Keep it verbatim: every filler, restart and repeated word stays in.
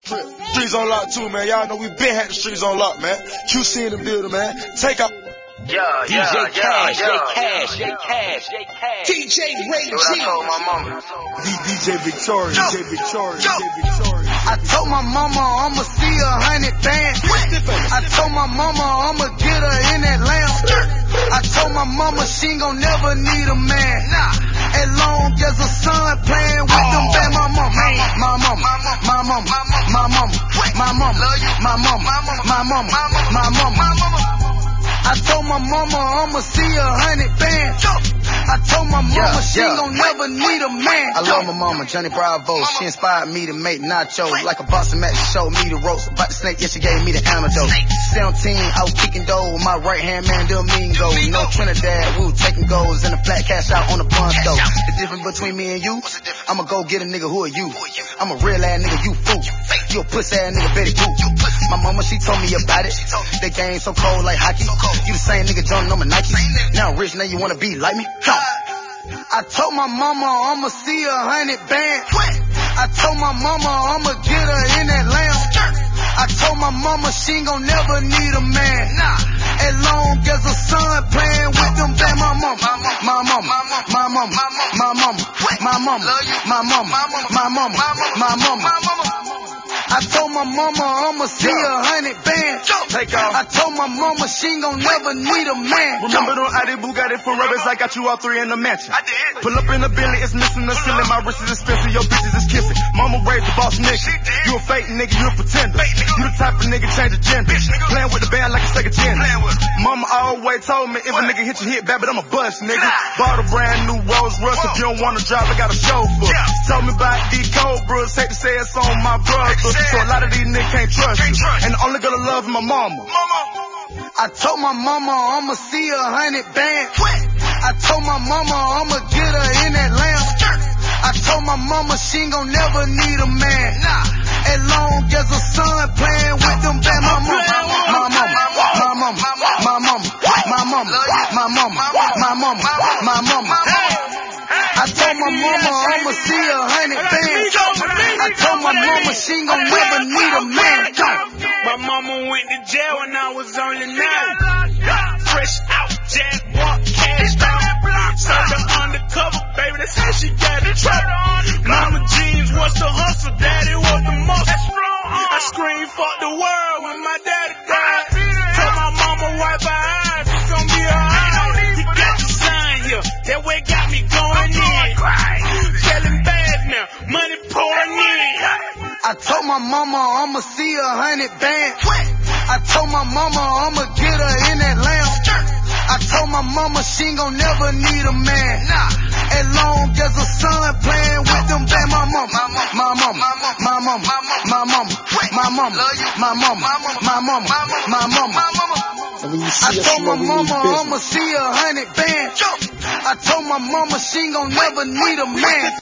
Streets on lock too, man. Y'all know we been had the streets on lock, man. Q C in the building, man. Take out. Yeah, D J yeah, Cash, yeah, J yeah. Cash, J Cash, J Cash. D J Ray G. What I told my mama. D J Victoria, D J Victoria, D J Victoria. I told my mama I'ma see a hundred bands. I told my mama I'ma get her in that lamb. I told my mama she ain't gon' never need a man. As long as a son playing with them band. My mama, my mama, my mama, my mama, my mama, my mama, my mama, my mama. I told my mama I'ma see a hundred bands. I told my mama Yeah, she yeah. ain't gon' never need a man. I love my mama, Johnny Bravo. She inspired me to make nachos. Like a boxing match, she showed me the ropes. About the snake, yeah, she gave me the antidote. seventeen, I was kicking dough. My right hand man, Domingo. No Trinidad, woo, taking goals. And a flat cash out on the punch though. The difference between me and you, I'ma go get a nigga, who are you? I'm a real ass nigga, you fool. You a pussy ass nigga, Betty Boop. My mama, she told me about it. The game so cold like hockey. You the same nigga jumping on my Nike. Now rich, now you wanna be like me? I told my mama I'ma see a hundred bands. I told my mama I'ma get her in that lamb. I told my mama she ain't gon' never need a man. As long as a son playing with them band. My mama, my mama, my mama, my mama, my mama, my mama, my mama, my mama. I told my mama I'ma see a hundred bands. Take off. I told my mama she ain't gon' never need a man. Remember them Audi Bugatti for rubbers? I got you all three in the mansion. I did. Pull up in the Bentley, it's missing the ceiling. My wrist is expensive, your bitches is kissing. Mama raised the boss nigga. You a fake nigga, you a pretender. You the type of nigga change the gender. Playing with the band like a second gender. Mama always told me if a nigga hit you hit bad, but I'm a bust nigga. Bought a brand new Rolls Royce. If you don't wanna drive, I got a chauffeur. Told me about these Cobras, hate to say it's on my brother. So a lot of these niggas can't trust you. And the only girl I love is my mama. I told my mama I'ma see a hundred bands. I told my mama I'ma get her in that lamb. I told my mama she ain't gon' never need a man. As long as a son playing with them band. My mama, my mama, my mama, my mama, my mama, my mama, my mama, my mama. I told my mama I'ma see a hundred bands. I told my mama she ain't gon' never need a man. My mama went to jail when I was only nine. Fresh out, jack, walk, cashed out. Served undercover, baby, that's how she got in trouble. Mama jeans was the hustle, daddy was the muscle. I screamed, fuck the world when my daddy died. Told my mama wipe her eyes, it's gonna be alright. You got the sign here, that way got me going in. Selling bags now, money pouring in. I told my mama I'ma see a hundred bands. I told my mama I'ma get her in that lamb. I told my mama she ain't gon' never need a man. As long as a son playing with them band. My mama, my mama, my mama, my mama, my mama, my mama, my mama, my mama. And when you I see us, told you my know we mama need business. I'ma see a hundred bands. I told my mama she ain't gon' never need a man.